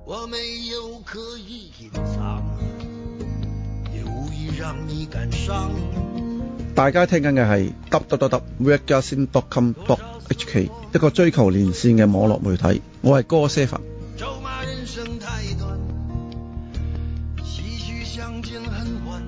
我沒有刻意隱藏，也無意讓你感傷。 大家聽緊嘅係 www.radiogasin.com.hk 一個追求連線嘅網絡媒體，我係哥 Seven。 咒罵人生太短，唏噓相見恨晚。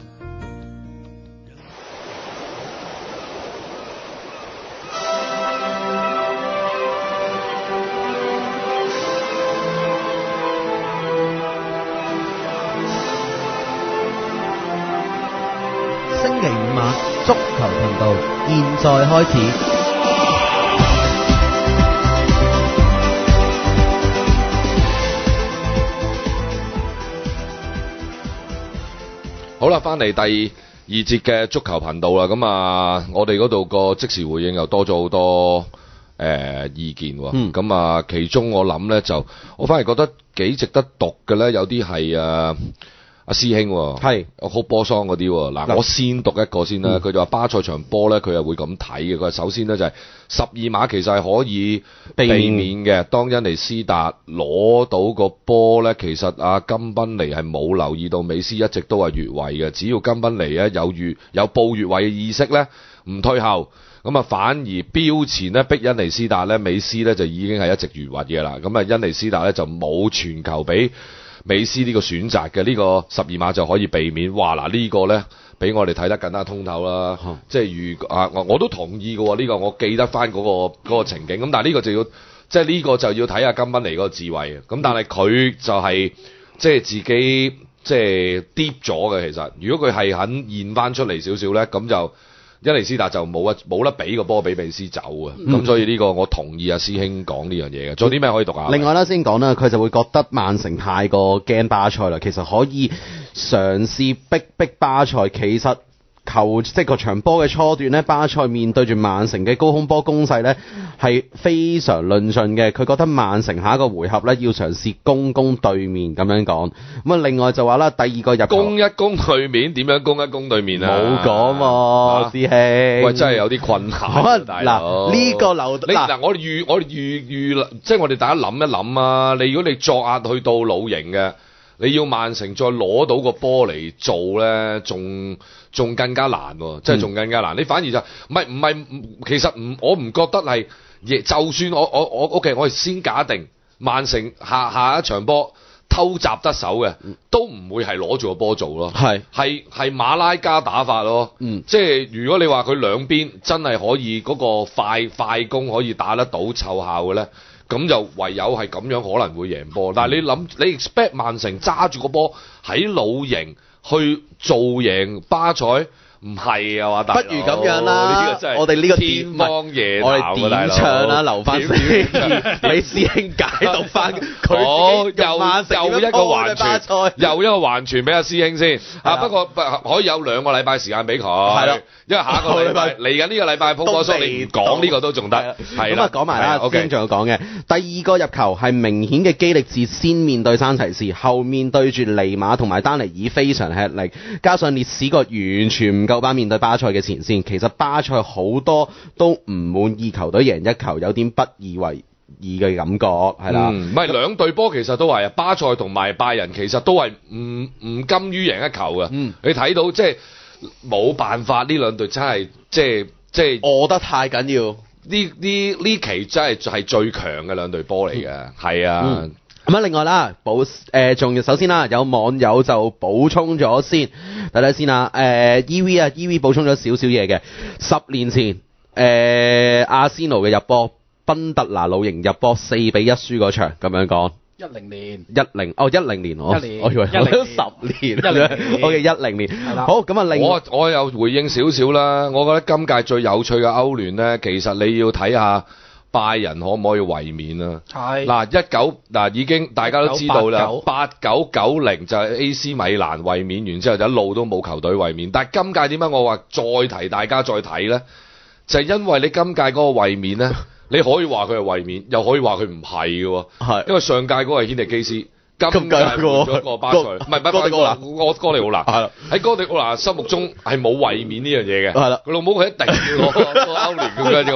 星期五晚足球頻道，現在開始。 好啦，翻嚟第二節嘅足球頻道啦。咁啊，我哋嗰度個即時回應又多咗好多意見喎。咁啊，其中我諗呢，就，我反而覺得幾值得讀嘅呢，有啲係阿師兄係好波桑嗰啲喎。嗱，我先讀一個先啦。佢就話巴塞場波咧，佢係會咁睇嘅。佢話首先咧就係12碼其實係可以避免嘅。當恩尼斯達攞到個波咧，其實阿金賓尼係冇留意到美斯一直都係越位嘅。只要金賓尼咧有報越位嘅意識咧，唔退後，咁啊反而標前咧逼恩尼斯達咧，美斯咧就已經係一直越位嘅啦。咁啊恩尼斯達咧就冇傳球俾美斯呢個選擇嘅，呢個12碼就可以避免。哇！嗱，呢個呢，俾我哋睇得更加通透啦。即係我都同意嘅喎，呢個我記得翻嗰個情景。咁但係呢個就要即係呢個就要睇下金賓尼嗰個智慧。咁但係佢就係即係自己即係 deep 咗嘅。其實如果佢係肯現翻出嚟少少呢，咁就恩尼斯達就冇得俾個波俾美斯走啊。咁所以呢個我同意阿師兄講呢樣嘢嘅。仲有啲咩可以讀下？ 另外啦，先講啦，佢就會覺得曼城太過驚巴塞啦。其實可以嘗試逼巴塞。其實即係個場波嘅初段呢，巴塞面對住曼城嘅高空波攻勢呢，係非常論盡嘅。佢覺得曼城下一個回合呢，要嘗試攻對面咁樣講。咁啊，另外就話啦，第二個入球攻一攻對面，點樣攻一攻對面啊？ 冇講喎，師兄。 喂，真係有啲困難。 嗱，呢個流嗱，我哋預即係我哋大家諗一諗啊！如果你作壓去到老營嘅，你要曼城再攞到個波嚟做咧，仲更加難喎，即係仲更加難。你反而就唔係，其實我唔覺得係，就算我 OK， 我哋先假定曼城下一場波偷襲得手嘅，都唔會係攞住個波做咯。係馬拉加打法咯。即係如果你話佢兩邊真係可以嗰個快攻可以打得到湊效嘅咧，咁就唯有係咁樣可能會贏波。但係你 expect 曼城揸住個波喺老營去做贏巴塞？唔係啊嘛，大佬， 不如咁樣啦，我哋呢個天方夜我哋點唱啦，留翻俾師兄解讀翻佢。 好，又一個環傳俾阿師兄先。不過可以有2個禮拜時間俾佢。係啦，因為下一個禮拜嚟緊呢個禮拜鋪波叔，你唔講呢個都仲得。係啦， 咁講埋啦，師兄仲有講嘅。第二個入球係明顯嘅基力治先面對山齊士，後面對住尼馬同埋丹尼爾非常吃力，加上列史葛完全唔夠班面對巴塞嘅前線，其實巴塞好多都唔滿意球隊贏一球，有點不以為意嘅感覺，係啦。 唔係兩隊波其實都係啊，巴塞同埋拜仁其實都係唔甘於贏一球嘅。你睇到即係冇辦法，呢兩隊真係即係餓得太緊要。 呢期真係最強嘅兩隊波嚟嘅，係啊。 咁另外啦，仲要首先啦，有網友就補充咗先，睇睇先啦。EV 補充咗少少嘢嘅。10年前，阿仙奴嘅入波，賓特拿老營入波4-1輸嗰場，咁樣講。 10年， 我以為10年，OK 10年。好，咁啊， 我又回應少少啦。我覺得今屆最有趣嘅歐聯呢，其實你要睇下拜仁可唔可以衛冕啊？係嗱已經大家都知道啦，8990就係 AC 米蘭衛冕完之後就一路都冇球隊衛冕。但係今屆點解我話再提大家再睇呢？就係因為你今屆嗰個衛冕呢，你可以話佢係衛冕，又可以話佢唔係嘅喎。係因為上屆嗰個係軒迪基斯。今屆換咗個巴塞，唔係哥迪奧拿，哥迪奧拿喺哥迪奧拿心目中係冇衛冕呢樣嘢嘅。係啦，佢老母佢一定要攞歐聯咁樣啫嘛。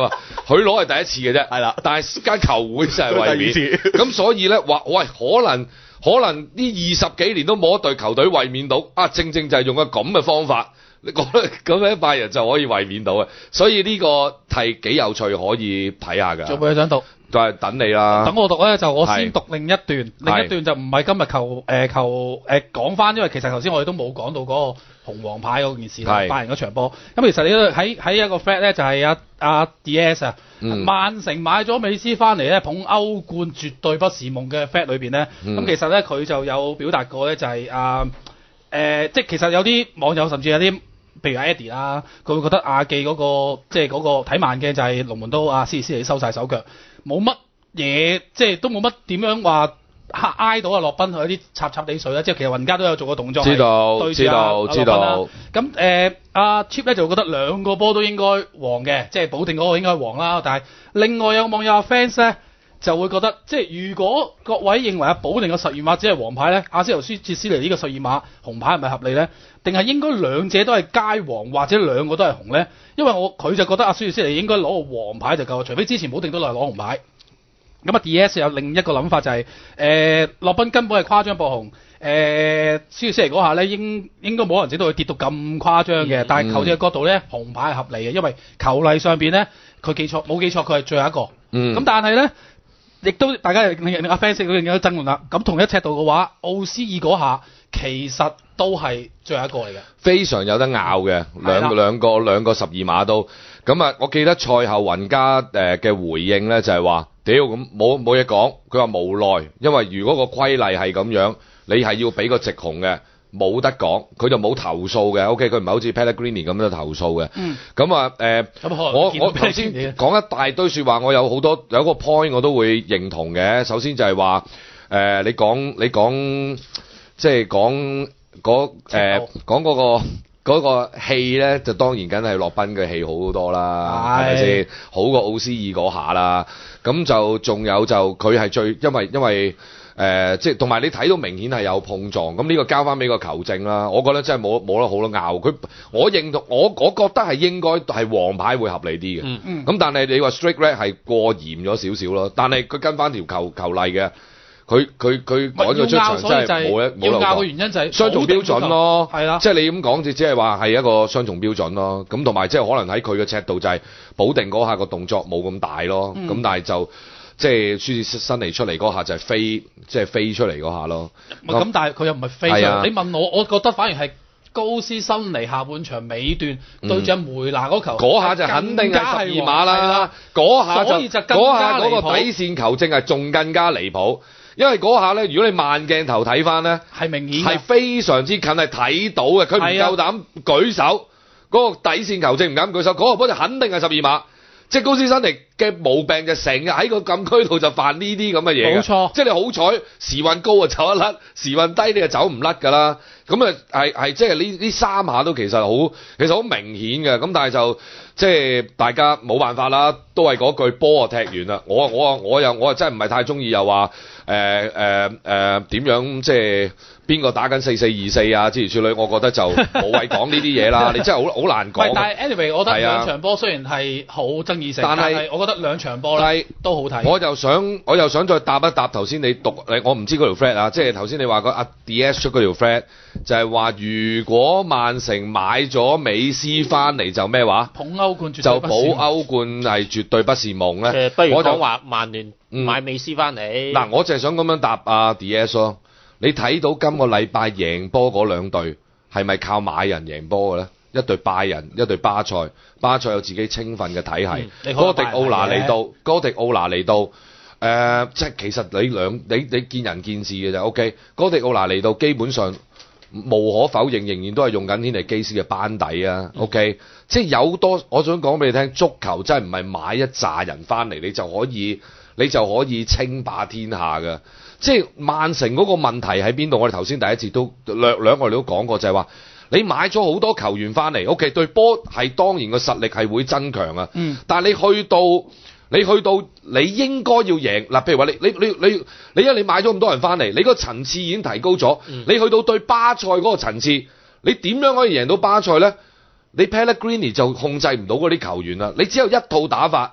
佢攞係第一次嘅啫， 係啦， 但係間球會就係衛冕，咁所以咧話喂，可能呢20幾年都冇一隊球隊衛冕到，正就係用個咁嘅方法，你覺得咁樣拜仁就可以衛冕到嘅，所以呢個係幾有趣，可以睇下㗎。 仲有冇嘢想讀？ 就係等你啦。 等我讀咧，就我先讀另一段，另一段就唔係今日講翻，因為其實頭先我哋都冇講到嗰個紅黃牌嗰件事啦，拜仁嗰場波。咁其實你喺一個 fact 咧，就係阿 DS 啊，曼城買咗美斯翻嚟咧，捧歐冠絕對不是夢嘅 fact 裏邊咧，咁其實咧佢就有表達過咧，就係即係其實有啲網友甚至有啲。譬如阿 Eddie 啦，佢會覺得亞記嗰個即係嗰個睇慢鏡就係龍門都斯利收晒手腳，冇乜嘢，即係都冇乜點樣話挨到洛賓去啲插地水啦。即係其實雲加都有做過動作，知道。咁阿 Chip 咧就覺得兩個波都應該黃嘅，即係保定嗰個應該黃啦。但係另外有網友 fans 咧就會覺得，即係如果各位認為保定嘅12碼只係黃牌咧，阿斯利呢個12碼紅牌係咪合理咧？定係應該兩者都係皆黃，或者兩個都係紅咧？因為佢就覺得阿斯利應該攞個黃牌就夠，除非之前保定都攞紅牌。咁DS 有另一個諗法就係、洛賓根本係誇張博紅，斯利嗰下咧應該冇人整到佢跌到咁誇張嘅，但係球證嘅角度咧紅牌係合理嘅，因為球例上邊咧佢冇記錯佢係最後一個。咁但係咧。亦都大家阿 fans 嗰樣嘢都爭論啦。咁同一尺度嘅話，奧斯爾嗰下其實都係最後一個嚟嘅，非常有得拗嘅兩個12碼都。咁啊，我記得賽後雲加嘅回應咧就係話：屌咁冇嘢講。佢話無奈，因為如果個規例係咁樣，你係要俾個直紅嘅。冇得講，佢就冇投訴嘅。OK， 佢唔係好似 Pellegrini 咁樣投訴嘅。咁啊我頭先講一大堆説話，我有個 point 我都會認同嘅。首先就係話你講即係講嗰個戲咧，就當然梗係洛賓嘅戲好多啦，係咪先？好過奧斯爾嗰下啦。咁就仲有就佢係最因為。即係同埋你睇到明顯係有碰撞，咁呢個交翻俾個球證啦。我覺得真係冇得好多拗。我認同，我覺得係應該係黃牌會合理啲嘅。咁但係你話 strict red 係過嚴咗少少咯。但係佢跟翻條球例嘅，佢趕咗出場真係冇得要拗嘅原因就係雙重標準咯。係啦，即係你咁講，只係話係一個雙重標準咯。咁同埋即係可能喺佢嘅尺度就係保定嗰下個動作冇咁大咯。咁但係就。即係舒治新尼出嚟嗰下就係飛出嚟嗰下咯。咁但係佢又唔係飛出嚟。你問我覺得反而係高斯新尼下半場尾段對住梅拿嗰球，嗰下就肯定係12碼啦。嗰下嗰個底線球證係仲更加離譜，因為嗰下咧，如果你慢鏡頭睇翻咧，係明顯係非常之近係睇到嘅。佢唔夠膽舉手，嗰個底線球證唔敢舉手，嗰個波就肯定係12碼。即係高斯新尼嘅毛病就成日喺個禁區度就犯呢啲咁嘅嘢，冇錯。即係你好彩時運高啊走一甩，時運低你就走唔甩㗎啦。咁啊係即係呢3下都其實好明顯嘅。咁但係就即係大家冇辦法啦，都係嗰句波啊踢完啦。我又真係唔係太中意又話點樣即係邊個打緊4424啊諸如此類，我覺得就冇謂講呢啲嘢啦。你真係好難講。但係 anyway， 我覺得兩場波雖然係好爭議性，但係我覺得兩場波咧都好睇。我又想再答一答頭先你讀我唔知嗰條 flag 啊，即係頭先你話個阿 DS 出嗰條 flag 就係話如果曼城買咗美斯翻嚟就咩話？捧歐冠就保歐冠係絕對不是夢咧。不如講話曼聯買美斯翻嚟。嗱，我就係想咁樣答阿 DS 咯。你睇到今個禮拜贏波嗰兩隊係咪靠買人贏波嘅咧？一隊拜仁，一隊巴塞。巴塞有自己青訓嘅體系。哥迪奧拿嚟到，即係其實你見仁見智嘅就 OK。哥迪奧拿嚟到基本上無可否認，仍然都係用緊天尼基斯嘅班底啊。OK，即係有多，我想講俾你聽，足球真係唔係買一紮人翻嚟你就可以稱霸天下嘅。即係曼城嗰個問題喺邊度？我哋頭先第一節都略我哋都講過，就係話你買咗好多球員翻嚟 ，OK， 對波係當然個實力係會增強啊。但係你去到你應該要贏嗱，譬如話你因為你買咗咁多人翻嚟，你個層次已經提高咗。你去到對巴塞嗰個層次，你點樣可以贏到巴塞咧？你 Pellegrini 就控制唔到嗰啲球員啦，你只有一套打法。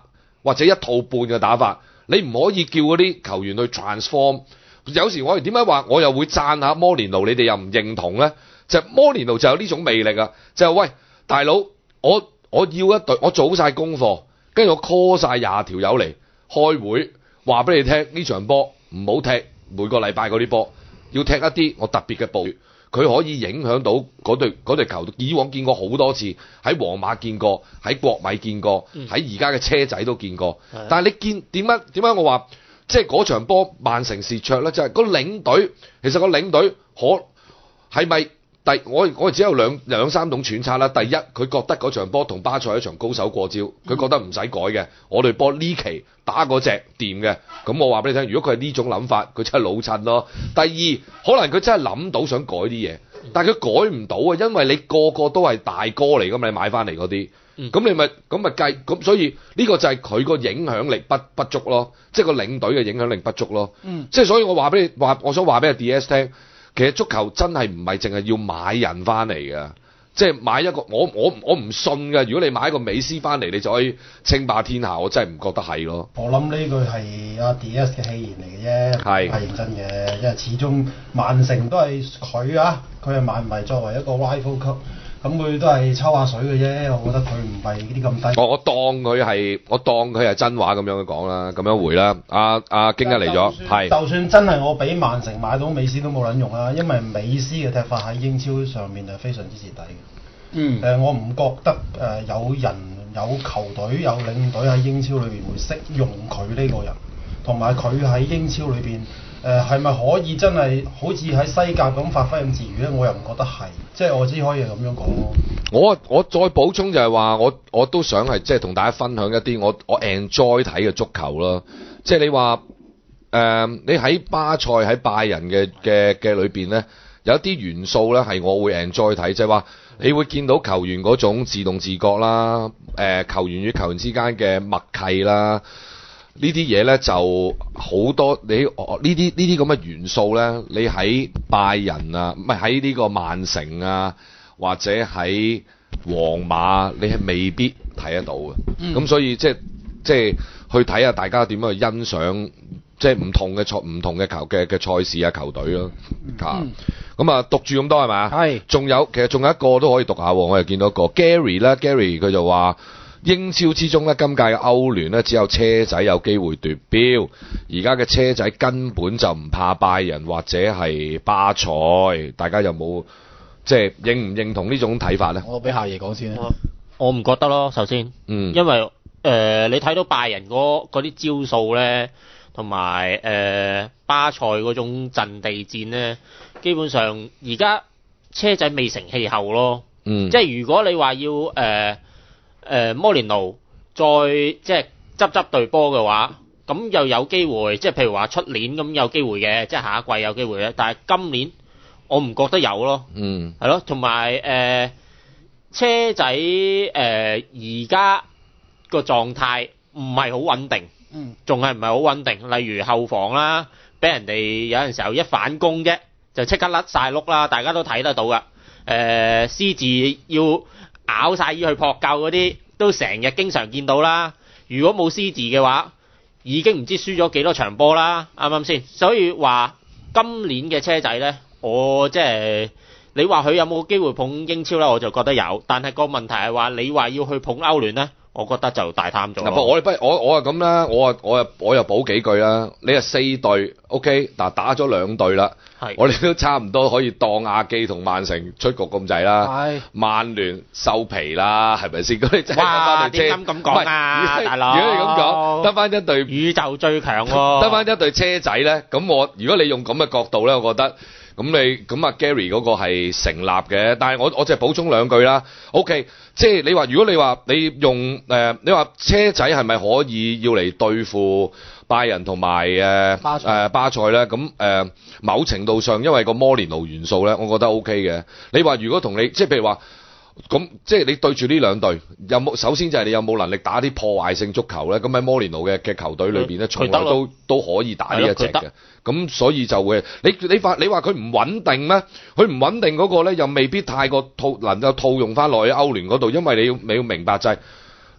或者一套半嘅打法，你唔可以叫嗰啲球員去 transform。有時我哋點解話我又會讚下摩連奴，你哋又唔認同咧？就係摩連奴就有呢種魅力啊！就係喂大佬，我要一隊，我做晒功課，跟住我 call 晒20條友嚟開會，話俾你聽呢場波唔好踢，每個禮拜嗰啲波要踢一啲我特別嘅部，佢可以影響到嗰隊球隊。以往見過好多次，喺皇馬見過，喺國米見過，喺而家嘅車仔都見過。但係你見點解我話即係嗰場波曼城蝕卓咧？就係個領隊，其實個領隊係咪？我只有兩三種揣測啦。第一，佢覺得嗰場波同巴塞係一場高手過招，佢覺得唔使改嘅。我隊波呢期打嗰隻掂嘅，咁我話俾你聽，如果佢係呢種諗法，佢真係老襯咯。第二，可能佢真係諗到想改啲嘢，但係佢改唔到啊，因為你個個都係大哥嚟㗎嘛，你買翻嚟嗰啲，咁你咪計咁，所以呢個就係佢個影響力不足咯，即係個領隊嘅影響力不足咯。即係所以我想話俾阿 DS 聽。其實足球真係唔係淨係要買人翻嚟嘅，即係買一個我唔信嘅。如果你買一個美斯翻嚟，你就可以稱霸天下，我真係唔覺得係咯。 我諗呢句係阿 DS 嘅戲言嚟嘅啫，係認真嘅，因為始終曼城都係佢係曼迷作為一個 rival 級。咁佢都係抽下水嘅啫，我覺得佢唔係啲咁低。我當佢係真話咁樣講啦，咁樣回啦。阿京一嚟咗，係。就算真係我俾曼城買到美斯都冇撚用啦，因為美斯嘅踢法喺英超上面係非常之蝕底嘅。我唔覺得有人有球隊有領隊喺英超裏邊會識用佢呢個人，同埋佢喺英超裏邊。係咪可以真係好似喺西甲咁發揮咁自如咧？我又唔覺得係，即係我只可以咁樣講咯。 我再補充就係話，我都想係即係同大家分享一啲我 enjoy 睇嘅足球咯。即係你話你喺巴塞喺拜仁嘅裏邊咧，有一啲元素咧係我會 enjoy 睇，即係話你會見到球員嗰種自動自覺啦，球員與球員之間嘅默契啦。呢啲嘢咧就好多，你呢啲咁嘅元素咧，你喺拜仁啊，唔係喺呢個曼城啊，或者喺皇馬，你係未必睇得到嘅。咁所以即係去睇下大家點樣去欣賞，即係唔同嘅球嘅賽事啊球隊咯。咁啊讀住咁多係咪？係。其實仲有一個都可以讀下，我又見到一個 Gary 啦 ，Gary 佢就話。英超之中咧，今屆嘅歐聯咧，只有車仔有機會奪標。而家嘅車仔根本就唔怕拜仁或者係巴塞，大家有冇即係認唔認同呢種睇法咧？ 我俾夏爺講先啦。 我唔覺得咯，首先，因為你睇到拜仁嗰啲招數咧，同埋巴塞嗰種陣地戰咧，基本上而家車仔未成氣候咯。即係如果你話要摩連奴再即係執隊波嘅話，咁又有機會，即係譬如話出年咁有機會嘅，即係下一季有機會嘅。但係今年我唔覺得有咯，係咯，同埋車仔而家個狀態唔係好穩定，仲係唔係好穩定？例如後防啦，俾人哋有陣時候一反攻啫，就即刻甩晒碌啦，大家都睇得到噶。獅子要咬晒去撲救嗰啲，都成日經常見到啦。如果冇獅子嘅話，已經唔知輸咗幾多場波啦，啱唔啱先？所以話今年嘅車仔呢，我即係你話佢有冇機會捧英超呢？我就覺得有。但係個問題係話你話要去捧歐聯呢，我覺得就大貪咗。 我係咁啦，我又補幾句啦。你係4隊 ，OK， 嗱打咗2隊啦。我哋都差唔多可以當亞記同曼城出局咁滯啦，曼聯收皮啦，係咪先？咁你真係得翻隊車， 咁講啊，大佬！ 如果你咁講，得翻一隊宇宙最強喎， 得翻一隊車仔咧，咁如果你用咁嘅角度咧，我覺得咁啊 Gary 嗰個係成立嘅，但係我就補充2句啦。OK， 即係你話如果你話你用你話車仔係咪可以要嚟對付拜仁同埋巴塞咧？咁某程度上，因為個摩連奴元素咧，我覺得 OK 嘅。你話如果同你即係譬如話咁，即係你對住呢2隊，有冇首先就係你有冇能力打啲破壞性足球咧？咁喺摩連奴嘅球隊裏邊咧，從來都可以打呢一隻嘅。咁所以就會你話佢唔穩定咩？佢唔穩定嗰個咧，又未必太過能夠套用翻落去歐聯嗰度，因為你要明白就係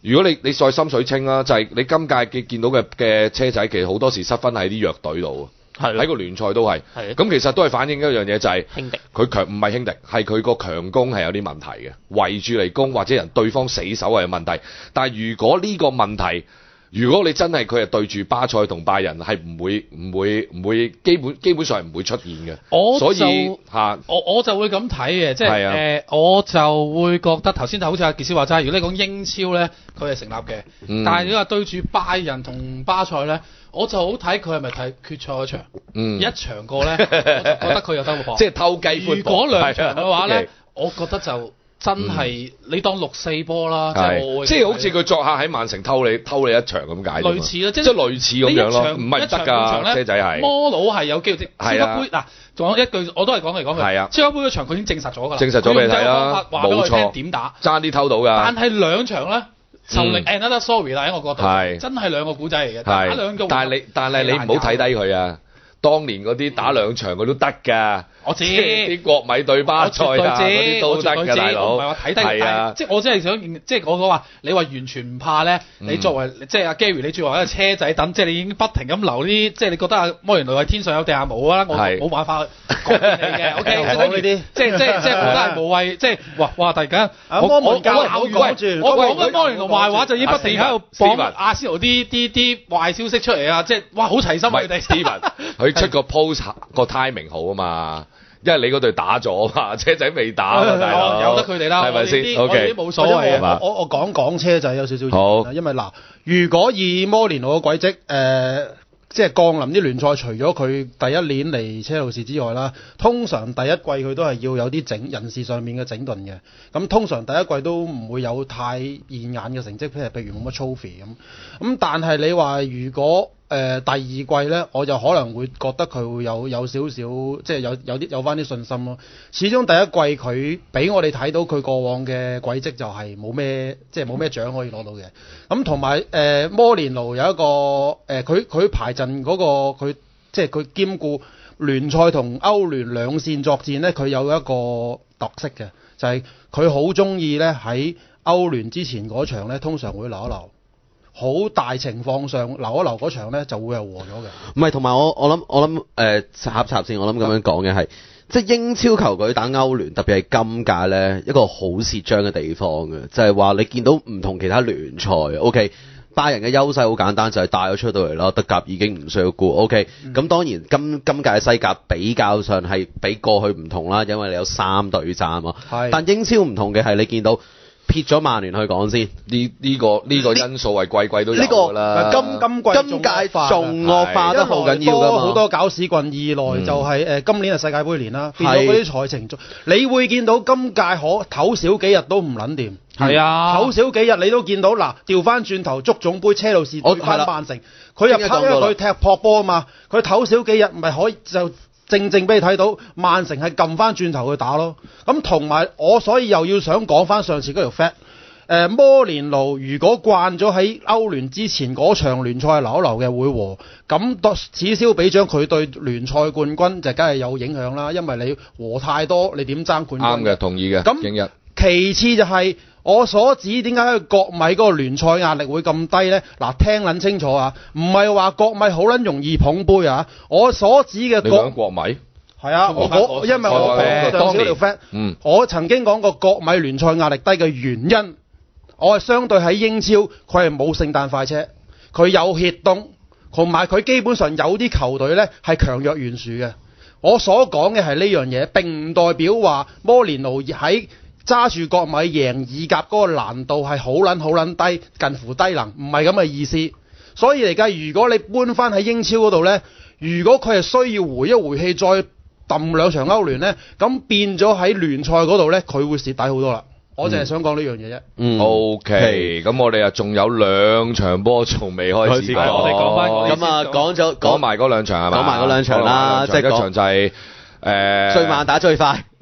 如果你再心水清啦，就係你今屆嘅見到嘅車仔，其實好多時失分喺啲弱隊度。喺個聯賽都係，咁其實都係反映一樣嘢，就係輕敵，佢強唔係輕敵，係佢個強攻係有啲問題嘅，圍住嚟攻或者對方死守係有問題。但係如果呢個問題，如果你真係佢係對住巴塞同拜仁，係唔會基本上係唔會出現嘅。所以我就會咁睇嘅，即係我就會覺得頭先就好似阿傑斯話齋，如果你講英超咧，佢係成立嘅，但係你話對住拜仁同巴塞咧。我就好睇佢係咪睇決賽嗰場，一場過咧，我就覺得佢有得搏。 即係偷雞。 如果兩場嘅話咧，我覺得就真係你當6-4波啦， 即係好似佢作客喺曼城偷你一場咁解。 類似啦，即係類似咁樣咯，唔係得㗎，車仔係。 摩佬係有機會超級杯嗱，講一句我都係講嚟講去。係啊，超級杯嗰場佢已經證實咗㗎啦。 證實咗俾你睇啦，冇錯。 點打？ 爭啲偷到㗎。 但係兩場咧。就令 another story 啦，喺我角度，真係兩個古仔嚟嘅，打兩個。 但係你唔好睇低佢啊！當年嗰啲打兩場佢都得㗎。 我知啲國米對巴塞啊，嗰啲都得㗎，大佬。 唔係話睇低，係即係我真係想，即係我講話，你話完全唔怕咧？你作為即係阿 Gary，你作為一個車仔等，即係你已經不停咁留啲，即係你覺得阿摩連奴係天上有地下冇啊？我冇辦法改變你嘅。OK，講呢啲，即係我覺得係無謂，即係哇！突然間我講緊摩連奴壞話，就已經不停喺度講阿仙奴啲壞消息出嚟啊！即係哇，好齊心佢哋。 Steven，佢出個 post 個 timing 好啊嘛。因為你嗰隊打咗嘛，車仔未打啊，大佬由得佢哋啦， 係咪先？ 我哋冇所謂啊。我講車仔有少少好， 因為嗱，如果以摩連奴嘅軌跡，即係降臨啲聯賽，除咗佢第一年嚟車路士之外啦，通常第一季佢都係要有啲人事上面嘅整頓嘅。咁通常第一季都唔會有太現眼嘅成績，譬如冇乜 trophy 咁。咁但係你話如果第二季咧，我就可能會覺得佢會有少少，即係有翻啲信心咯。始終第一季佢俾我哋睇到佢過往嘅軌跡就係冇咩獎可以攞到嘅。咁同埋摩連奴有一個佢排陣嗰個佢即係佢兼顧聯賽同歐聯兩線作戰咧，佢有一個特色嘅，就係佢好中意咧喺歐聯之前嗰場咧，通常會留一留。好大情況上留一留嗰場咧，就會係和咗嘅。 唔係，同埋我諗插先，我諗咁樣講嘅係，即係英超球隊打歐聯，特別係今屆咧一個好蝕章嘅地方嘅，就係話你見到唔同其他聯賽 ，OK， 拜仁嘅優勢好簡單，就係帶咗出到嚟啦，德甲已經唔需要顧 ，OK，咁當然今屆西甲比較上係比過去唔同啦，因為你有3對戰啊，但英超唔同嘅係你見到。撇咗曼聯去講先， 呢個因素係季都有㗎啦。 今屆仲惡化得好緊要㗎嘛， 好多搞屎棍，二來就係今年係世界盃年啦，變咗嗰啲賽程，你會見到今屆唞少幾日都唔撚掂。 係啊， 唞少幾日你都見到嗱，調翻轉頭足總杯車路士對翻曼城，佢入因為佢踢撲波啊嘛，佢唞少幾日咪可以就。正俾你睇到曼城係撳翻轉頭去打咯，咁同埋我所以又要想講翻上次嗰條 fact，摩連奴如果慣咗喺歐聯之前嗰場聯賽留一留嘅會和，咁此消彼長佢對聯賽冠軍就梗係有影響啦，因為你和太多，你點爭冠軍？ 啱嘅，同意嘅。 咁其次就係、我所指點解國米嗰個聯賽壓力會咁低呢？嗱，聽撚清楚啊，唔係話國米好撚容易捧杯啊！我所指嘅國米係啊，因為我上少條 fact，我曾經講過國米聯賽壓力低嘅原因，我係相對喺英超，佢係冇聖誕快車，佢有歇冬，同埋佢基本上有啲球隊呢係強弱懸殊嘅。我所講嘅係呢樣嘢，並唔代表話摩連奴喺揸住國米贏意甲嗰個難度係好撚低，近乎低能，唔係咁嘅意思。所以嚟計，如果你搬翻喺英超嗰度呢，如果佢係需要回一回氣，再揼2場歐聯呢，咁變咗喺聯賽嗰度呢，佢會蝕底好多啦。我淨係想講呢樣嘢啫。 OK，咁我哋啊仲有2場波仲未開始講， 我哋講翻咁啊講埋嗰2場係嘛？ 講埋嗰2場啦，即係一場就係最慢打最快。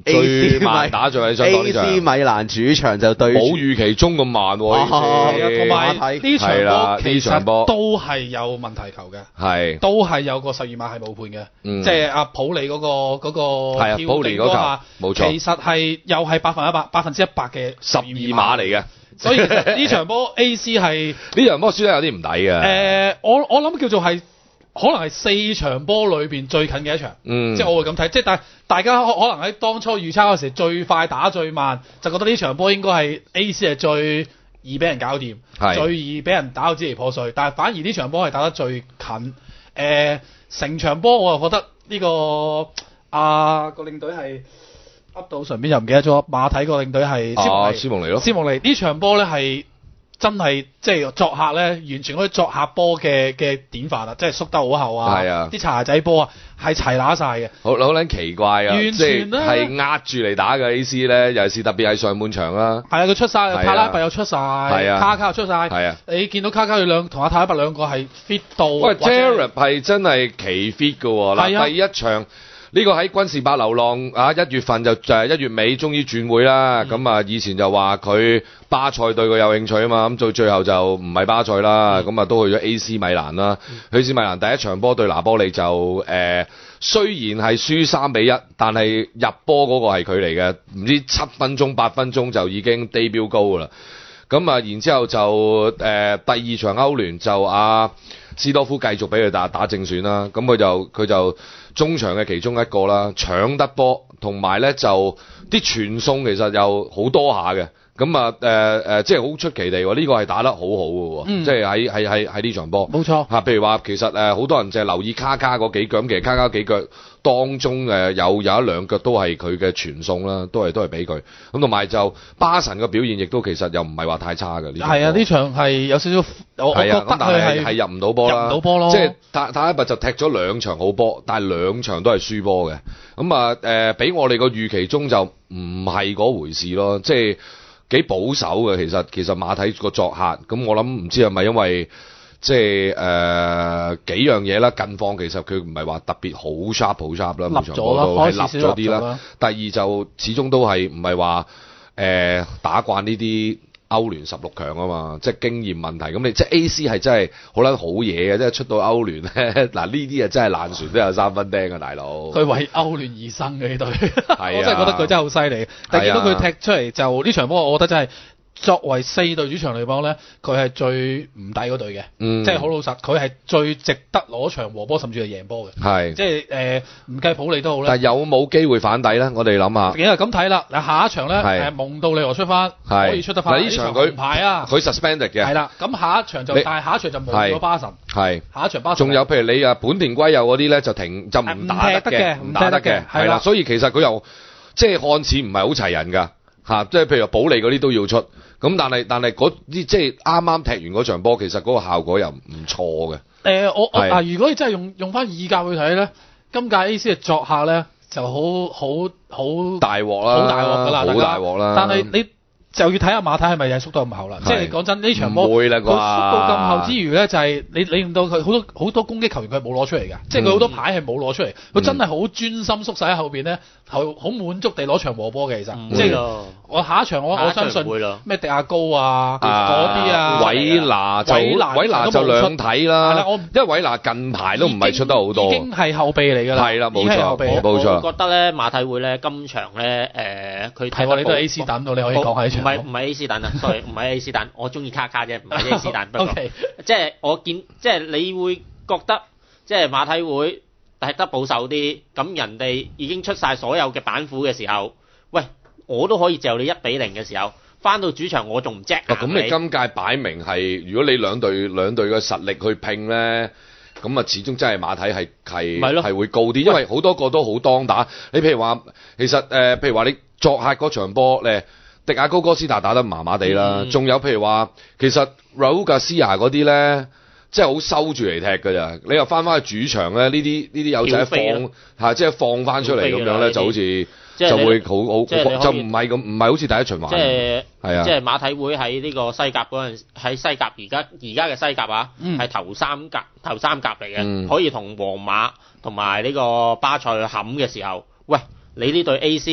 最慢打仗係相當呢場 AC 米蘭主場就對冇預期中咁慢喎， 同埋呢場波其實都係有問題球嘅， 係都係有個12碼係冇判嘅，即係阿普利嗰個係啊，普利嗰球冇錯， 其實係又係100%嘅 12碼嚟嘅。 所以其實呢場波 AC 係呢場波輸得有啲唔抵嘅。 我諗叫做係可能係4場波裏邊最近嘅一場，即係我會咁睇。即係大家可能喺當初預測嗰時最快打最慢，就覺得呢場波應該係 AC 係最易俾人搞掂，最易俾人打到支離破碎。但係反而呢場波係打得最近。成場波我又覺得呢個個領隊係。噏到上邊又唔記得咗，馬體個領隊係斯蒙尼咯。 斯蒙尼呢場波咧係真係即係作客咧，完全嗰啲作客波嘅典範啦，即係縮得好後啊，啲茶仔波啊係齊打晒嘅。 好撚奇怪啊！ 完全咧係壓住嚟打嘅 AC 咧，尤其是特別係上半場啦。 係啊，佢出晒，帕拉拔又出晒，卡卡又出晒。 係啊， 你見到卡卡佢同阿塔拉拔兩個係 fit 到。 喂 Terry 係真係奇 fit 嘅喎。嗱，第一場。呢個喺軍事白流浪1月份就1月尾終於轉會啦，咁以前就話佢巴塞對佢有興趣啊嘛，咁到最後就唔係巴塞啦，咁都去咗 AC 米蘭啦。AC 米蘭第一場波對拿波利就雖然係輸3-1，但係入波嗰個係佢嚟嘅，唔知7分鐘8分鐘就已經 debut goal 啦。咁然之後就第二場歐聯就斯多夫繼續俾佢打正選啦，咁佢就中場嘅其中一個啦，搶得波，同埋咧就啲傳送其實又好多下嘅，咁即係好出奇地喎，呢個係打得好好嘅喎，即係喺呢場波， 冇錯譬如話其實好多人淨係留意卡卡嗰幾腳，咁其實卡卡幾腳當中有一兩腳都係佢嘅傳送啦，都係俾佢，咁同埋就巴神嘅表現亦都其實又唔係話太差嘅。 係啊，呢場係有少少，我覺得佢係入唔到波啦， 入唔到波咯， 即係塔拉拔就踢咗2場好波，但係2場都係輸波嘅，咁俾我哋個預期中就唔係嗰回事咯，即係幾保守嘅。其實馬體個作客，咁我諗唔知係咪因為即係幾樣嘢啦，近況其實佢唔係話特別好 sharp 啦，立咗啦，係立咗啲啦。第二就始終都係唔係話打慣呢啲歐聯16強啊嘛，即係經驗問題。咁你即係 AC 係真係好撚好嘢嘅，即係出到歐聯咧，嗱呢啲啊真係爛船都有3分釘啊，大佬。佢為歐聯而生嘅呢隊，我真係覺得佢真係好犀利。但係見到佢踢出嚟就呢場波，我覺得真係。作為4隊主場嚟講咧，佢係最唔抵嗰隊嘅，即係好老實，佢係最值得攞場和波，甚至係贏波嘅。係，即係唔計普利都好咧。但係有冇機會反底咧？我哋諗下。咁睇啦，嗱下一場咧，蒙道利羅出翻，可以出得翻。呢場佢牌啊，佢 suspended 嘅。係啦，咁下一場但係下一場就冇咗巴神。係，下一場巴神。仲有譬如你本田圭佑嗰啲咧，就唔打得嘅，唔打得嘅。係啦，所以其實佢又即係看似唔係好齊人㗎。即係譬如保利嗰啲都要出，咁但係嗰啲即係啱啱踢完嗰場波，其實嗰個效果又唔錯嘅。如果你真係用翻意甲去睇咧，今屆 AC 嘅作客咧就好大鑊啦，好大鑊㗎啦，好大鑊啦。但係你就要睇下馬體係咪又縮到咁後啦？即係講真，呢場波佢縮到咁後之餘咧，就係你令到佢好多攻擊球員佢係冇攞出嚟㗎，即係佢好多牌係冇攞出嚟，佢真係好專心縮晒喺後邊咧，好滿足地攞場和波嘅其實。即係我下一場我相信咩迪亞高啊嗰啲啊，韋拿就兩睇啦。係啦，因為韋拿近排都唔係出得好多，已經係後備嚟㗎啦。係啦，冇錯冇錯。我覺得咧馬體會咧今場咧佢係你都係 AC 等到你可以講下。唔係 AC 蛋啊 ，sorry， 唔係 AC 蛋，我中意卡卡啫，唔係 AC 蛋。不過即係我見，即係你會覺得，即係馬體會踢得保守啲，咁人哋已經出晒所有嘅板斧嘅時候，喂，我都可以就你1-0嘅時候，翻到主場我仲唔隻？咁你今屆擺明係，如果你兩隊嘅實力去拼咧，咁啊始終真係馬體係會高啲，因為好多個都好當打。你譬如話，其實譬如話你作客嗰場波咧。迪亞高哥斯達打得麻麻地啦，仲有譬如話，其實 Raul Garcia 嗰啲咧，即係好收住嚟踢㗎咋。你又翻去主場咧，呢啲友仔即係放翻出嚟咁樣咧，就好似就會好就唔係好似第一循環。即係馬體會喺呢個西甲嗰陣，喺西甲而家嘅西甲啊，係頭三甲嚟嘅，可以同皇馬同埋呢個巴塞去冚嘅時候，喂，你呢隊 AC。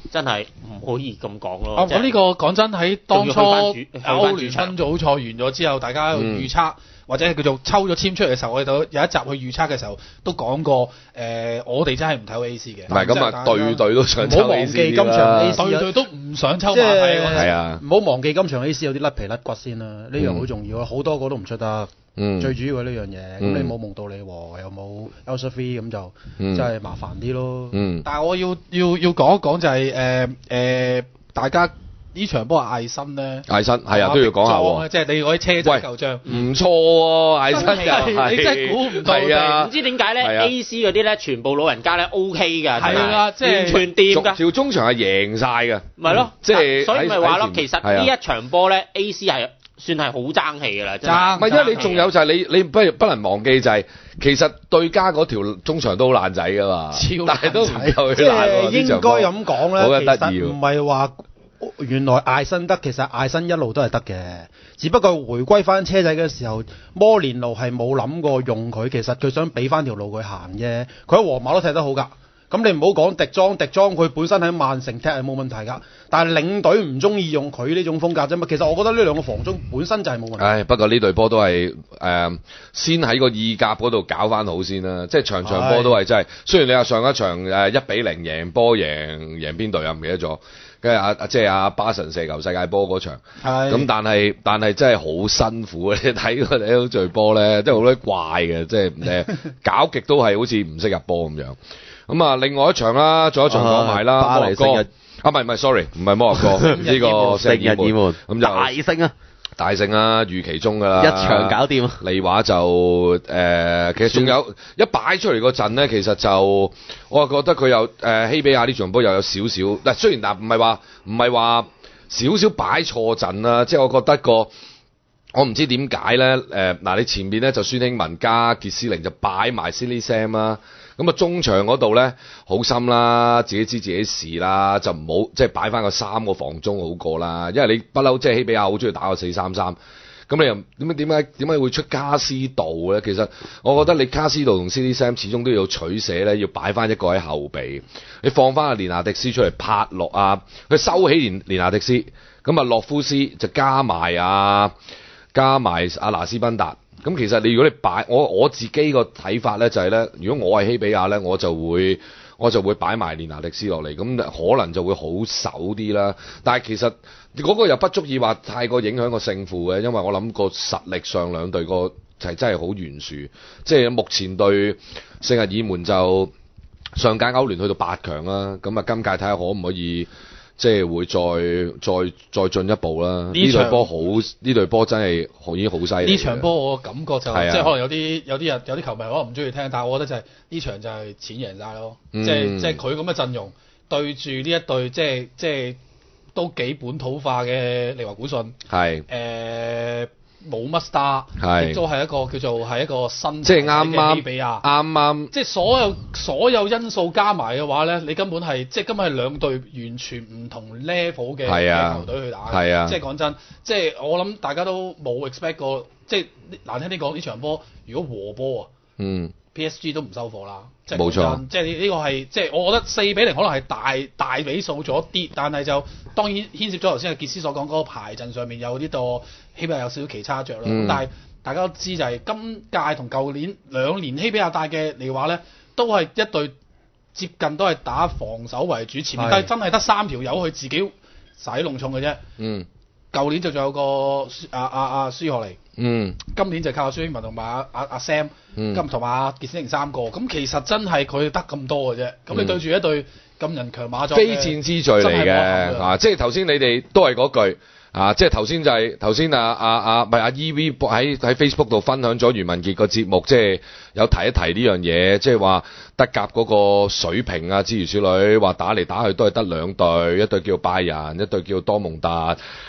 真係唔可以咁講咯。 咁呢個講真喺當初歐聯分組賽完咗之後，大家預測。或者叫做抽咗籤出嚟嘅時候，我哋都有一集去預測嘅時候都講過，我哋真係唔睇好 AC 嘅。 唔係咁啊，隊隊都想抽 AC 啦。 唔好忘記今場 AC， 隊隊都唔想抽馬體。 係啊，唔好忘記今場 AC 有啲甩皮甩骨先啦，呢樣好重要啊！好多個都唔出得。最主要係呢樣嘢，咁你冇蒙道利和又冇 Elsevier 咁就真係麻煩啲咯。 但係我要講一講就係大家。呢場波艾辛咧， 艾辛係啊都要講下喎， 即係你嗰啲車仔舊將， 唔錯喎，艾辛你真係估唔到啊！唔知點解咧 ，AC 嗰啲咧全部老人家咧 OK 㗎， 係啊，即係完全掂㗎， 條中場係贏晒㗎， 咪咯， 即係所以咪話咯，其實呢一場波咧 AC 係算係好爭氣㗎啦，爭唔係因為你仲有就係你不能忘記就係其實對家嗰條中場都好爛仔㗎嘛，但係都唔夠佢爛喎， 即係應該咁講咧， 其實唔係話。原來艾辛得，其實艾辛一路都係得嘅，只不過回歸翻車仔嘅時候，摩連奴係冇諗過用佢，其實佢想俾翻條路佢行啫。佢喺皇馬都踢得好㗎，咁你唔好講迪莊佢本身喺曼城踢係冇問題㗎，但係領隊唔中意用佢呢種風格啫嘛。其實我覺得呢兩個防中本身就係冇問題。 唉，不過呢隊波都係先喺個意甲嗰度搞翻好先啦，即係場波都係真係。雖然你話上一場1-0贏波贏邊隊啊？唔記得咗。跟住即係阿巴神射球世界波嗰場，咁但係真係好辛苦啊！你睇佢哋嗰隊波咧，即係好多怪嘅，即係搞極都係好似唔識入波咁樣。咁啊，另外一場啦，仲有一場講埋啦， 巴黎聖日唔係 sorry， 唔係摩洛哥呢個聖日耳門，咁就大勝啊！ 大勝啊，預期中㗎啦， 一場搞掂。 利華就其實仲有一擺出嚟個陣咧，其實就我覺得佢有希比亞呢場波又有少少，嗱雖然唔係話少少擺錯陣啦，即係我覺得我唔知點解咧你前面咧就孫興文加傑斯寧就擺埋 Silly Sam 啦。咁啊，中場嗰度咧好深啦，自己知自己事啦，就唔好即係擺翻個3個防中好過啦，因為你不嬲即係希比亞好中意打個4-3-3，咁你又點解會出加斯道咧？其實我覺得你加斯道同 CD Sam 始終都要取捨咧，要擺翻一個喺後備，你放翻阿連拿迪斯出嚟拍落啊，佢收起連拿迪斯，咁啊洛夫斯就加埋阿拿斯賓達。咁其實如果你擺我自己個睇法咧就係咧，如果我係希比亞咧，我就會擺埋連拿迪斯落嚟，咁可能就會好守啲啦。但係其實嗰個又不足以話太過影響個勝負嘅，因為我諗個實力上兩隊個係真係好懸殊。即係目前對聖日耳門就上屆歐聯去到8強啦，咁啊今屆睇下可唔可以。即係會再進一步啦！呢隊波真係已經好犀利。 呢場波我感覺就即係可能有啲球迷可能唔中意聽，但係我覺得就係呢場就係錢贏晒咯。即係佢咁嘅陣容對住呢一隊即係都幾本土化嘅利華古遜。係冇乜 star，亦都係一個叫做係一個新即係啱希比亞，即係所有因素加埋嘅話咧，你根本係兩隊完全唔同 level 嘅球隊去打嘅。即係講真，即係我諗大家都冇 expect 過，即係難聽啲講呢場波，如果和波啊，PSG 都唔收貨啦。 冇錯， 即係呢個係即係我覺得4-0可能係大比數咗啲，但係就當然牽涉咗頭先阿傑斯所講嗰個排陣上面有呢個希比亞有少少奇差著啦。但係大家都知就係今屆同舊年2年希比亞帶嘅利華咧，都係一隊接近都係打防守為主，前面但係真係得3條友去自己使弄重嘅啫。舊年就仲有個舒學尼。今年就靠孫興文同埋阿 Sam，同埋阿傑斯寧3個，咁其實真係佢得咁多嘅啫。咁你對住一隊咁人強馬壯， 非戰之罪嚟嘅即係頭先你哋都係嗰句即係頭先就係頭先阿 EV 喺 Facebook 度分享咗余文傑個節目，即係有提一提呢樣嘢，即係話德甲嗰個水平諸如此類，話打嚟打去都係得2隊，一隊叫拜仁，一隊叫多蒙特。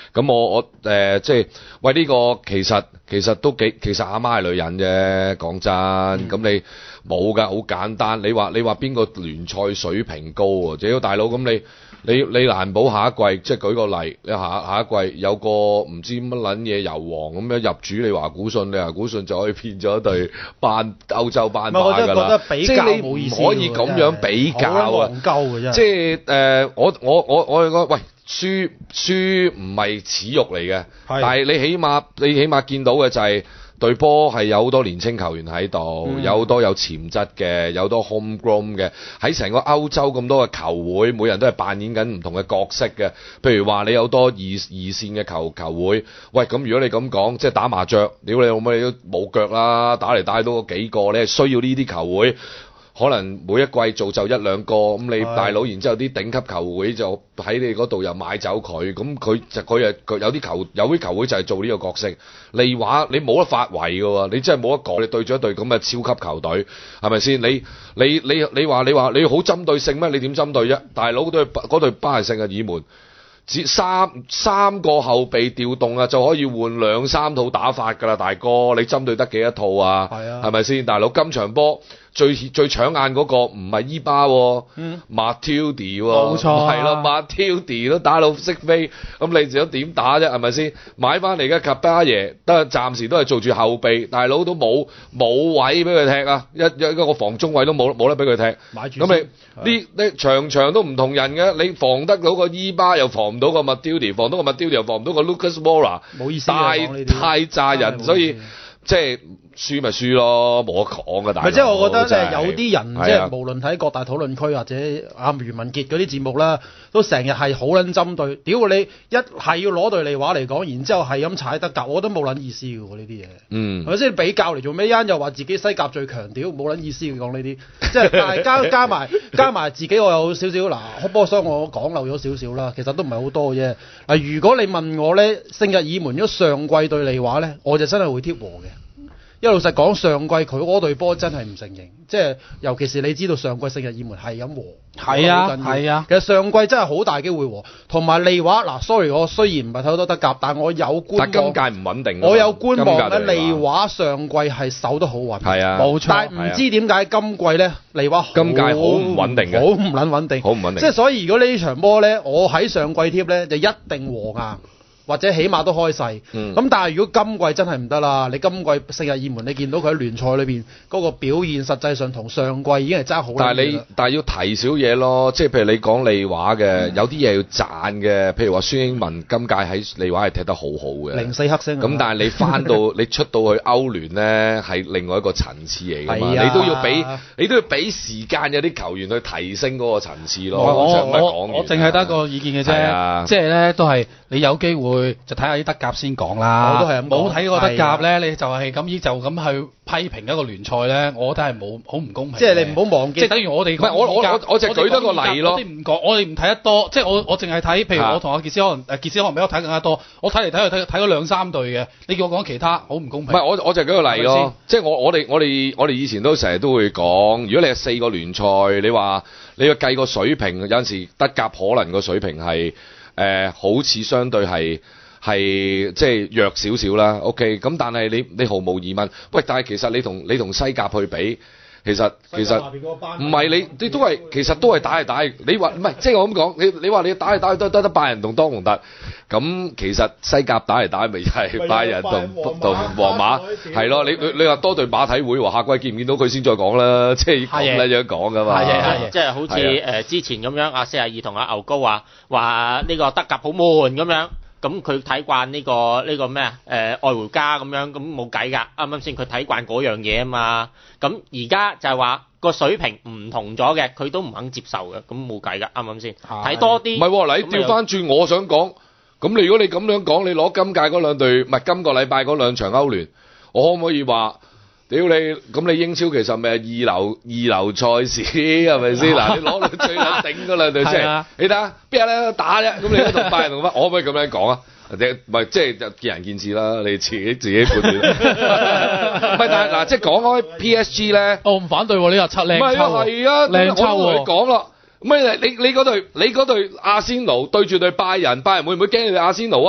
咁我即係喂呢個其實都其實阿媽係女人啫，講真，咁你冇㗎，好簡單。你話邊個聯賽水平高喎？屌大佬，咁你難保下一季，即係舉個例，你下一季有個唔知乜撚嘢油王咁樣入主你華古遜，你華古遜就可以變咗一隊歐洲班馬㗎啦。即係你唔可以咁樣比較啊！即係我覺得喂，輸唔係恥辱嚟嘅，但係你起碼見到嘅就係、隊波係有好多年青球員喺度，有好多有潛質嘅，有好多 homegrown 嘅，喺成個歐洲咁多嘅球會，每人都係扮演緊唔同嘅角色嘅。譬如話你有多二線嘅球會，喂咁如果你咁講，即係打麻雀，屌你老母你都冇腳啦，打嚟打去都嗰幾個，你係需要呢啲球會。可能每一季造就一兩個，咁你大佬，然之後啲頂級球會就喺你嗰度又買走佢，咁佢有啲球會就係做呢個角色。利華你冇得發圍嘅喎，你真係冇得講，你對住一隊咁嘅超級球隊，係咪先？你話你好針對性咩？你點針對啫？大佬嗰隊巴黎聖日耳門。三個後備調動啊，就可以換2-3套打法㗎啦，大哥，你針對得幾多套啊？係啊，係咪先？大佬今場波最搶眼嗰個唔係伊巴，Matilde 喎，冇錯，係咯，Matilde 都打到識飛，咁你想點打啫？係咪先？買翻嚟嘅卡巴耶，暫時都係做住後備，大佬都冇位俾佢踢啊，一個防中位都冇得俾佢踢，咁你場都唔同人嘅，你防得到個伊巴又防唔到個 Matilde， 防到個 Matilde 又防唔到個 Lucas Moura， 冇意思，太炸人，所以即係輸咪輸咯，冇得講嘅。但係即係我覺得有啲人即係無論睇各大討論區或者阿余文傑嗰啲節目啦，都成日係好撚針對。屌你一係要攞對利華嚟講，然之後係咁踩德甲，我覺得冇撚意思嘅喎呢啲嘢。係咪先比較嚟做咩？一又話自己西甲最強，屌冇撚意思嘅講呢啲。即係但係加埋自己，我有少少嗱，不過所以我講漏咗少少啦。其實都唔係好多嘅啫。嗱，如果你問我咧，聖日耳門如果上季對利華咧，我就真係會貼和嘅。因為老實講，上季佢嗰隊波真係唔成形，即係尤其是你知道上季聖日耳門係咁和，係啊，其實上季真係好大機會和，同埋利華嗱，sorry， 我雖然唔係睇好多德甲，但我有觀望，但今屆唔穩定，我有觀望嘅利華上季係守得好穩，係啊，冇錯，但係唔知點解今季咧利華今屆好唔穩定嘅，好唔撚穩定，好唔穩定，即係所以如果呢場波咧，我喺上季貼咧就一定和硬。或者起碼都開細，咁但係如果今季真係唔得啦，你今季聖日耳門你見到佢喺聯賽裏邊嗰個表現，實際上同上季已經係爭好遠。但係要提少嘢咯，即係譬如你講利華嘅，有啲嘢要讚嘅，譬如話孫興文今屆喺利華係踢得好好嘅，04黑星。咁但係你翻到你出到去歐聯咧，係另外一個層次嚟㗎嘛，你都要俾時間有啲球員去提升嗰個層次咯。我淨係得個意見嘅啫，即係咧都係你有機會。就睇下啲德甲先講啦，我都係咁講。冇睇過德甲咧，你就係咁去批評一個聯賽咧，我覺得係冇好唔公平。即係你唔好忘記，即係等於我哋唔係我就舉多個例咯。我哋唔睇得多，即係我淨係睇，譬如我同阿傑斯可能比我睇更加多。我睇嚟睇去睇咗2-3隊嘅，你叫我講其他，好唔公平。唔係我就舉個例咯，即係我哋以前都成日都會講，如果你係4個聯賽，你話你要計個水平，有陣時德甲可能個水平係。好似相對係即係弱少少啦 ，OK， 咁但係你毫無疑問，喂，但係其實你同西甲去比，其實唔係你都係其實都係打嚟打去，你話唔係即係我咁講，你話你打嚟打去都得拜仁同多蒙特，咁其實西甲打嚟打去咪就係拜仁同皇馬係咯，你話多隊馬體會下季見唔見到佢先再講啦，即係咁樣講噶嘛，即係好似之前咁樣，阿42同阿牛高話呢個德甲好悶咁樣。咁佢睇慣呢個咩愛回家咁樣，咁冇計㗎，啱啱先佢睇慣嗰樣嘢啊嘛，咁而家就係話個水平唔同咗嘅，佢都唔肯接受嘅，咁冇計㗎，啱啱先睇多啲。唔係喎，你調翻轉，我想講，咁如果你咁樣講，你攞今屆嗰兩隊，唔係今個禮拜嗰兩場歐聯，我可唔可以話？屌你，咁你英超其實咪係二流賽事係咪先？嗱，你攞到最撚頂嗰兩隊出嚟，你睇下邊有咧打啫？咁你都同拜仁同乜？我可唔可以咁樣講啊？唔係即係就見仁見智啦，你自己判斷。唔係，但係嗱，即係講開 PSG 咧，我唔反對喎，呢個七靚抽。唔係啊，係啊，靚抽喎。我同你講啦，唔係你嗰隊阿仙奴對住對拜仁會唔會驚你哋阿仙奴啊？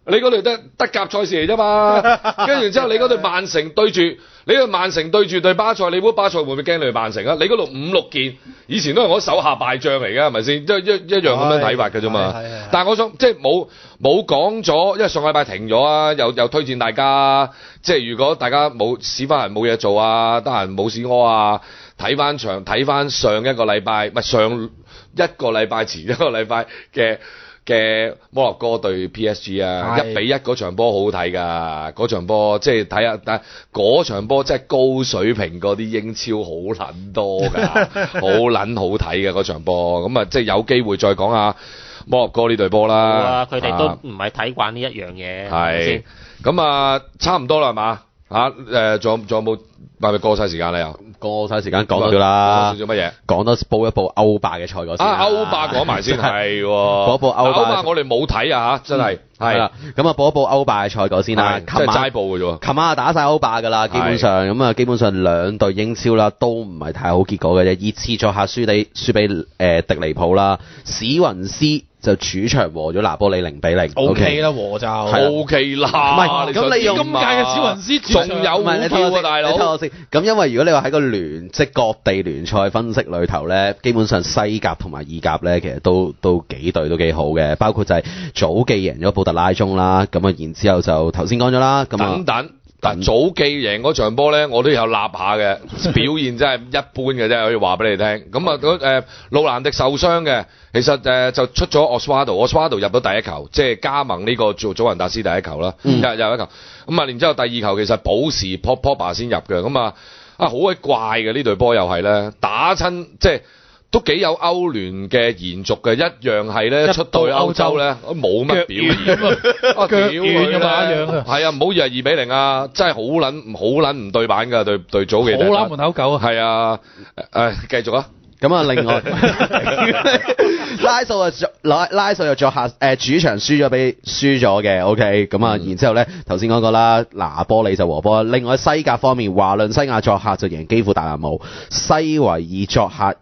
你嗰隊德甲賽事嚟啫嘛，跟住之後你嗰隊曼城對住對巴塞，你估巴塞會唔會驚你曼城啊？你嗰度5-6件，以前都係我手下敗將嚟㗎，係咪先？一樣咁樣睇法㗎啫嘛。但係我想即係冇講咗，因為上禮拜停咗啊，又推薦大家，即係如果大家屎忽人冇嘢做啊，得閒冇屎屙啊，睇翻上一個禮拜，唔係上一個禮拜前一個禮拜嘅摩洛哥對 PSG 啊，1-1嗰場波好好睇㗎，嗰場波即係睇下，但嗰場波真係高水平過啲英超好撚多㗎，好撚好睇嘅嗰場波，咁啊即係有機會再講下摩洛哥呢隊波啦。 啊，佢哋都唔係睇慣呢一樣嘢。 係，咁啊差唔多啦係嘛？仲有冇？係咪過晒時間啦又？ 過晒時間講咗啦。 講咗乜嘢？ 講多報一報歐霸嘅賽果先。 歐霸講埋先係喎。報一報歐霸我哋冇睇啊嚇，真係。係啦， 咁啊報一報歐霸嘅賽果先啦。 即係齋報嘅啫。 琴晚打晒歐霸㗎啦，基本上咁啊，基本上兩隊英超啦都唔係太好結果嘅啫。熱刺作客輸俾迪尼普啦，史雲斯就主場和咗拿波里0-0。 OK 啦，和就 OK 啦。唔係咁你用今屆嘅史雲斯仲有股票啊，大佬。 你睇我先。咁因為如果你話喺個即各地聯賽分析裏頭咧，基本上西甲同埋意甲咧，其實都幾隊都幾好嘅，包括就係祖記贏咗布特拉宗啦，咁啊然之後就頭先講咗啦，咁但祖記贏嗰場波咧，我都有立下嘅，表現真係一般嘅啫，可以話俾你聽。咁啊路蘭迪受傷嘅，其實就出咗 Oswaldo 入到第一球，即係加盟呢個祖雲達斯第一球啦，又一球。咁啊，然之後第二球其實保時 Pogba 先入嘅，咁啊好鬼怪嘅呢隊波又係咧，打親即係。都幾有歐聯嘅延續嘅，一樣係咧出到歐洲咧冇乜表現，腳軟㗎嘛一樣啊，係啊，唔好以為2-0啊，真係好撚唔對版㗎，對祖記。好攬門口狗啊！ 係啊，繼續啊！ 咁啊，另外拉素又作客主場輸咗嘅 ，OK， 咁啊，然之後咧頭先講過啦，拿波里就和波。另外西甲方面，華倫西亞作客就贏基輔達姆，西維爾作客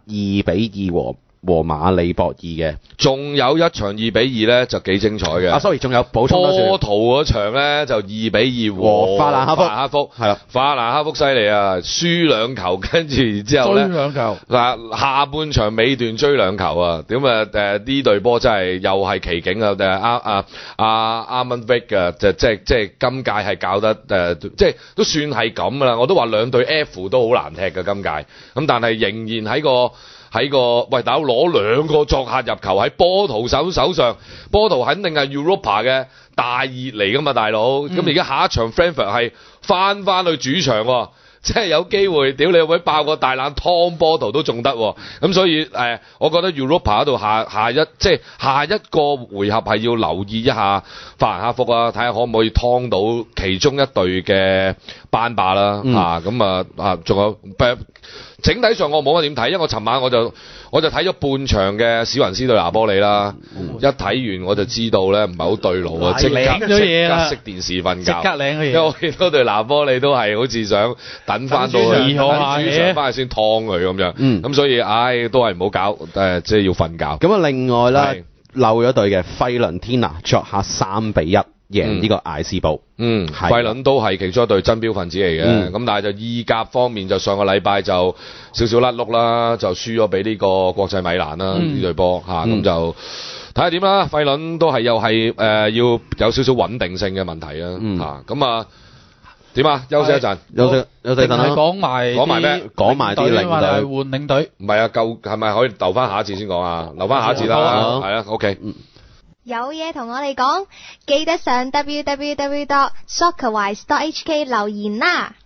2-2和馬里博爾嘅， 仲有一場2-2咧就幾精彩嘅。 sorry， 仲有補充多少？ 波圖嗰場咧就2-2和法蘭克福，係啦， 法蘭克福犀利啊，輸2球，跟住之後咧追2球。 嗱，下半場尾段追2球啊，點呢隊波真係又係奇景啊！阿文域嘅即係今屆係搞得即係都算係咁噶啦，我都話兩隊 F 都好難踢嘅今屆，咁但係仍然喺個喂大佬攞2個作客入球喺波圖手上，波圖肯定係 Europa 嘅大熱嚟噶嘛，大佬。咁而家下一場 Frankfurt 係翻去主場喎，即係有機會，屌你會爆個大冷湯波圖都仲得喎。咁所以我覺得 Europa 嗰度下一個回合係要留意一下法蘭克福啊，睇下可唔可以湯到其中一隊嘅班霸啦嚇。仲有整體上我冇乜點睇，因為我尋晚我就睇咗半場嘅史雲斯對拿波里啦，一睇完我就知道咧唔係好對路啊，即刻熄電視瞓覺， 即刻領嘅嘢。 因為我見到對拿波里都係好似想等翻到等主場翻去先燙佢咁樣，咁所以都係唔好搞，即係要瞓覺。 咁啊，另外啦，漏咗隊嘅費倫天拿作客3-1。贏呢個艾斯堡， 費倫都係其中一隊爭標分子嚟嘅，咁但係就意甲方面就上個禮拜就少少甩碌啦，就輸咗俾呢個國際米蘭啦呢隊波嚇，咁就睇下點啦。費倫都係又係要有少少穩定性嘅問題啊嚇，咁啊點啊？休息一陣，休息陣啦。 講埋咩？ 講埋啲領隊換領隊。 唔係啊，係咪可以留翻下一節先講啊？留翻下一節啦，係啊 ，OK。 有嘢同我哋講，記得上 www.soccerwise.hk 留言啦。